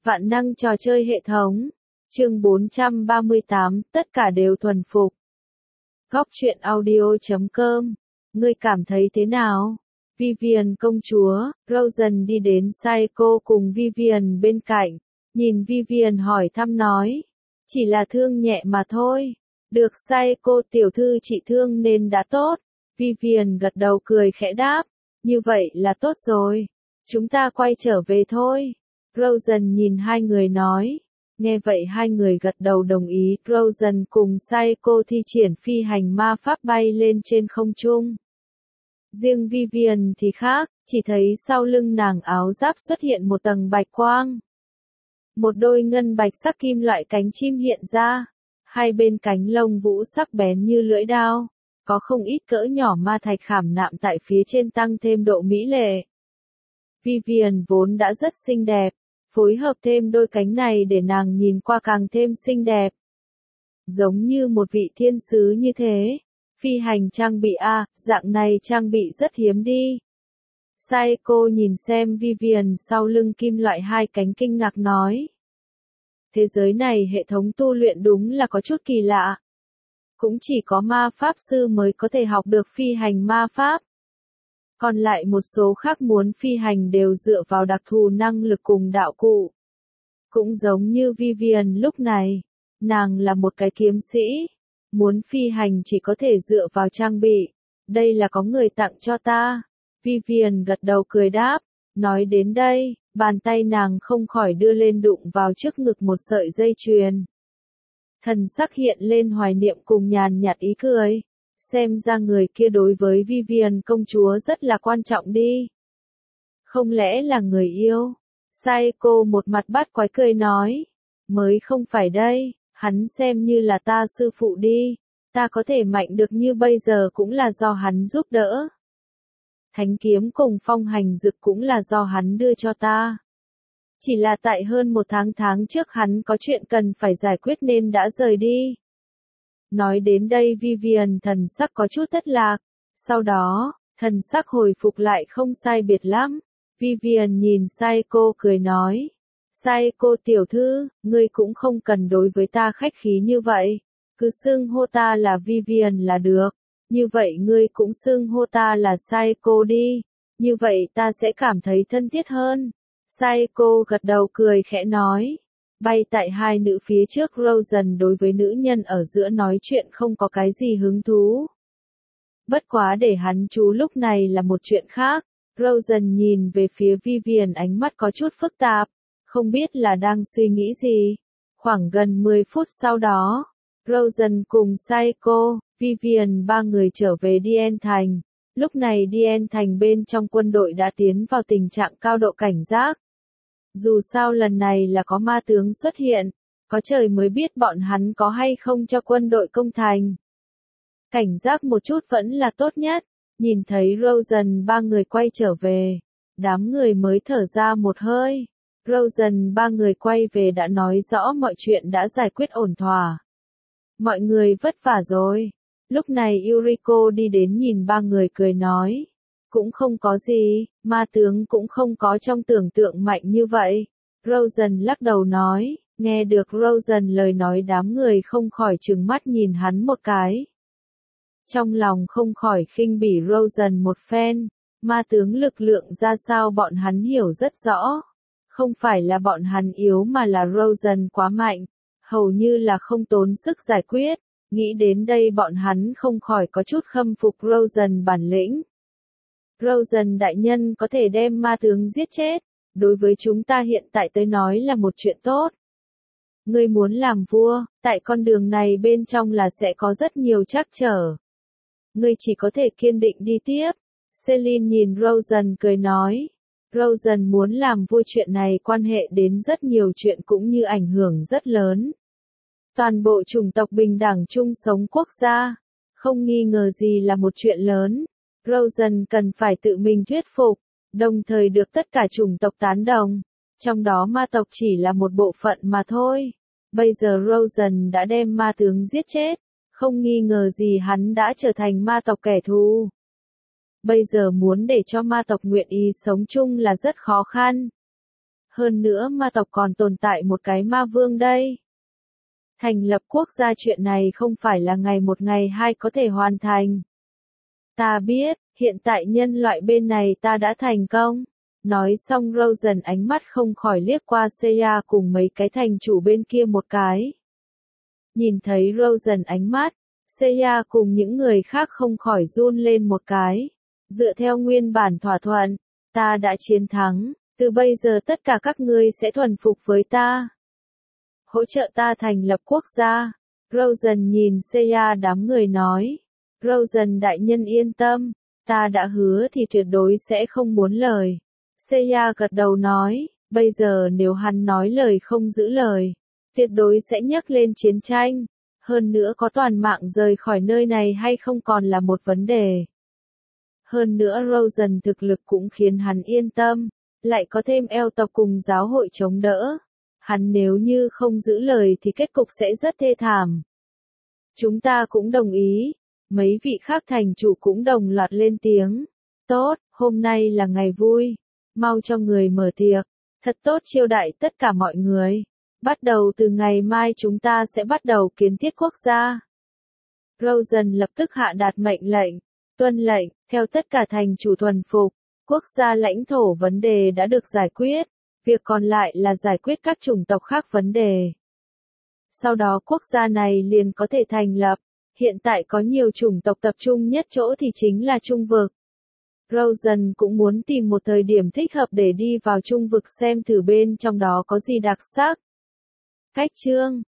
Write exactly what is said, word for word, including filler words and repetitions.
Vạn năng trò chơi hệ thống. Chương bốn trăm ba mươi tám, tất cả đều thuần phục. Góc truyện audio chấm com. Ngươi cảm thấy thế nào? Vivian công chúa, Rosen đi đến Saeko cùng Vivian bên cạnh. Nhìn Vivian hỏi thăm nói. Chỉ là thương nhẹ mà thôi. Được Saeko tiểu thư trị thương nên đã tốt. Vivian gật đầu cười khẽ đáp. Như vậy là tốt rồi. Chúng ta quay trở về thôi. Rosen nhìn hai người nói. Nghe vậy hai người gật đầu đồng ý. Rosen cùng Saeko thi triển phi hành ma pháp bay lên trên không trung. Riêng Vivian thì khác, chỉ thấy sau lưng nàng áo giáp xuất hiện một tầng bạch quang. Một đôi ngân bạch sắc kim loại cánh chim hiện ra. Hai bên cánh lông vũ sắc bén như lưỡi dao. Có không ít cỡ nhỏ ma thạch khảm nạm tại phía trên tăng thêm độ mỹ lệ. Vivian vốn đã rất xinh đẹp. Phối hợp thêm đôi cánh này để nàng nhìn qua càng thêm xinh đẹp. Giống như một vị thiên sứ như thế. Phi hành trang bị A, dạng này trang bị rất hiếm đi. Saeko nhìn xem Vivian sau lưng kim loại hai cánh kinh ngạc nói. Thế giới này hệ thống tu luyện đúng là có chút kỳ lạ. Cũng chỉ có ma pháp sư mới có thể học được phi hành ma pháp. Còn lại một số khác muốn phi hành đều dựa vào đặc thù năng lực cùng đạo cụ. Cũng giống như Vivian lúc này, nàng là một cái kiếm sĩ. Muốn phi hành chỉ có thể dựa vào trang bị. Đây là có người tặng cho ta. Vivian gật đầu cười đáp. Nói đến đây, bàn tay nàng không khỏi đưa lên đụng vào trước ngực một sợi dây chuyền. Thần sắc hiện lên hoài niệm cùng nhàn nhạt ý cười. Xem ra người kia đối với Vivian công chúa rất là quan trọng đi. Không lẽ là người yêu? Saeko một mặt bắt quái cười nói. Mới không phải đây, hắn xem như là ta sư phụ đi. Ta có thể mạnh được như bây giờ cũng là do hắn giúp đỡ. Thánh kiếm cùng phong hành dực cũng là do hắn đưa cho ta. Chỉ là tại hơn một tháng tháng trước hắn có chuyện cần phải giải quyết nên đã rời đi. Nói đến đây Vivian thần sắc có chút thất lạc. Sau đó, thần sắc hồi phục lại không sai biệt lắm. Vivian nhìn Saeko cười nói. Saeko tiểu thư, ngươi cũng không cần đối với ta khách khí như vậy. Cứ xưng hô ta là Vivian là được. Như vậy ngươi cũng xưng hô ta là Saeko đi. Như vậy ta sẽ cảm thấy thân thiết hơn. Saeko gật đầu cười khẽ nói. Bay tại hai nữ phía trước Rosen đối với nữ nhân ở giữa nói chuyện không có cái gì hứng thú. Bất quá để hắn chú lúc này là một chuyện khác. Rosen nhìn về phía Vivian ánh mắt có chút phức tạp. Không biết là đang suy nghĩ gì. Khoảng gần mười phút sau đó, Rosen cùng Saeko, Vivian ba người trở về Dien Thành. Lúc này Dien Thành bên trong quân đội đã tiến vào tình trạng cao độ cảnh giác. Dù sao lần này là có ma tướng xuất hiện, có trời mới biết bọn hắn có hay không cho quân đội công thành. Cảnh giác một chút vẫn là tốt nhất, nhìn thấy Rosen ba người quay trở về, đám người mới thở ra một hơi. Rosen ba người quay về đã nói rõ mọi chuyện đã giải quyết ổn thỏa. Mọi người vất vả rồi. Lúc này Yuriko đi đến nhìn ba người cười nói. Cũng không có gì, ma tướng cũng không có trong tưởng tượng mạnh như vậy. Rosen lắc đầu nói, nghe được Rosen lời nói đám người không khỏi trừng mắt nhìn hắn một cái. Trong lòng không khỏi khinh bỉ Rosen một phen, ma tướng lực lượng ra sao bọn hắn hiểu rất rõ. Không phải là bọn hắn yếu mà là Rosen quá mạnh, hầu như là không tốn sức giải quyết. Nghĩ đến đây bọn hắn không khỏi có chút khâm phục Rosen bản lĩnh. Rosen đại nhân có thể đem ma tướng giết chết, đối với chúng ta hiện tại tới nói là một chuyện tốt. Ngươi muốn làm vua, tại con đường này bên trong là sẽ có rất nhiều trắc trở. Ngươi chỉ có thể kiên định đi tiếp. Celine nhìn Rosen cười nói. Rosen muốn làm vua chuyện này quan hệ đến rất nhiều chuyện cũng như ảnh hưởng rất lớn. Toàn bộ chủng tộc bình đẳng chung sống quốc gia, không nghi ngờ gì là một chuyện lớn. Rosen cần phải tự mình thuyết phục, đồng thời được tất cả chủng tộc tán đồng. Trong đó ma tộc chỉ là một bộ phận mà thôi. Bây giờ Rosen đã đem ma tướng giết chết, không nghi ngờ gì hắn đã trở thành ma tộc kẻ thù. Bây giờ muốn để cho ma tộc nguyện ý sống chung là rất khó khăn. Hơn nữa ma tộc còn tồn tại một cái ma vương đây. Thành lập quốc gia chuyện này không phải là ngày một ngày hai có thể hoàn thành. Ta biết, hiện tại nhân loại bên này ta đã thành công. Nói xong Rosen ánh mắt không khỏi liếc qua Seiya cùng mấy cái thành chủ bên kia một cái. Nhìn thấy Rosen ánh mắt, Seiya cùng những người khác không khỏi run lên một cái. Dựa theo nguyên bản thỏa thuận, ta đã chiến thắng, từ bây giờ tất cả các ngươi sẽ thuần phục với ta. Hỗ trợ ta thành lập quốc gia. Rosen nhìn Seiya đám người nói. Rosen đại nhân yên tâm, ta đã hứa thì tuyệt đối sẽ không muốn lời. Seiya gật đầu nói, bây giờ nếu hắn nói lời không giữ lời, tuyệt đối sẽ nhấc lên chiến tranh. Hơn nữa có toàn mạng rời khỏi nơi này hay không còn là một vấn đề. Hơn nữa Rosen thực lực cũng khiến hắn yên tâm, lại có thêm eo tộc cùng giáo hội chống đỡ. Hắn nếu như không giữ lời thì kết cục sẽ rất thê thảm. Chúng ta cũng đồng ý. Mấy vị khác thành chủ cũng đồng loạt lên tiếng. Tốt, hôm nay là ngày vui. Mau cho người mở tiệc. Thật tốt chiêu đãi tất cả mọi người. Bắt đầu từ ngày mai chúng ta sẽ bắt đầu kiến thiết quốc gia. Rosen lập tức hạ đạt mệnh lệnh. Tuân lệnh, theo tất cả thành chủ thuần phục. Quốc gia lãnh thổ vấn đề đã được giải quyết. Việc còn lại là giải quyết các chủng tộc khác vấn đề. Sau đó quốc gia này liền có thể thành lập. Hiện tại có nhiều chủng tộc tập trung nhất chỗ thì chính là Trung vực. Rosen cũng muốn tìm một thời điểm thích hợp để đi vào Trung vực xem thử bên trong đó có gì đặc sắc. Cách chương